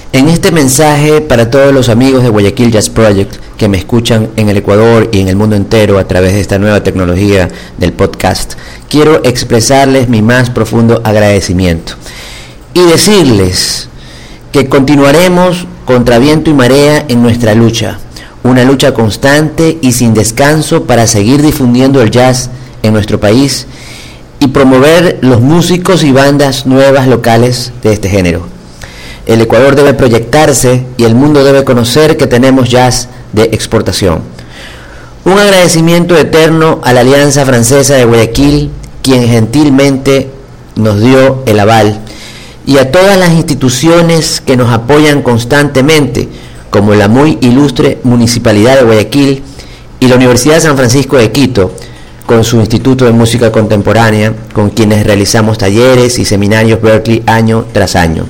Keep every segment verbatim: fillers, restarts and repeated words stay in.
En este mensaje para todos los amigos de Guayaquil Jazz Project que me escuchan en el Ecuador y en el mundo entero a través de esta nueva tecnología del podcast, quiero expresarles mi más profundo agradecimiento y decirles que continuaremos contra viento y marea en nuestra lucha, una lucha constante y sin descanso para seguir difundiendo el jazz en nuestro país y promover los músicos y bandas nuevas locales de este género. El Ecuador debe proyectarse y el mundo debe conocer que tenemos jazz de exportación. Un agradecimiento eterno a la Alianza Francesa de Guayaquil, quien gentilmente nos dio el aval, y a todas las instituciones que nos apoyan constantemente, como la muy ilustre Municipalidad de Guayaquil y la Universidad de San Francisco de Quito, con su Instituto de Música Contemporánea, con quienes realizamos talleres y seminarios Berklee año tras año.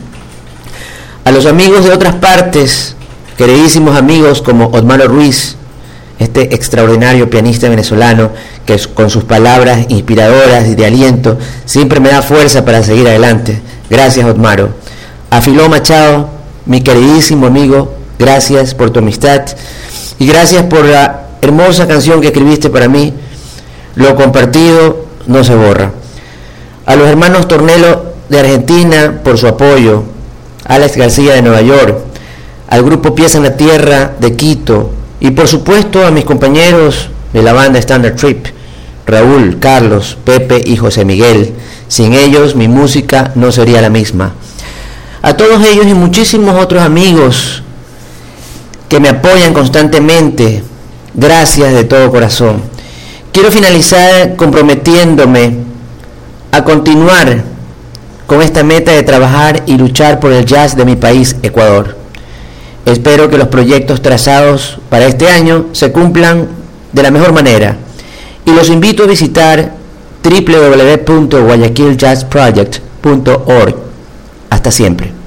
A los amigos de otras partes, queridísimos amigos como Otmaro Ruiz, este extraordinario pianista venezolano que con sus palabras inspiradoras y de aliento siempre me da fuerza para seguir adelante. Gracias, Otmaro. A Filó Machado, mi queridísimo amigo, gracias por tu amistad y gracias por la hermosa canción que escribiste para mí. Lo compartido no se borra. A los hermanos Tornelo de Argentina por su apoyo, Alex García de Nueva York, al grupo Pies en la Tierra de Quito y por supuesto a mis compañeros de la banda Standard Trip, Raúl, Carlos, Pepe y José Miguel. Sin ellos mi música no sería la misma. A todos ellos y muchísimos otros amigos que me apoyan constantemente, gracias de todo corazón. Quiero finalizar comprometiéndome a continuar con esta meta de trabajar y luchar por el jazz de mi país, Ecuador. Espero que los proyectos trazados para este año se cumplan de la mejor manera y los invito a visitar doble u doble u doble u punto guayaquil jazz project punto org. Hasta siempre.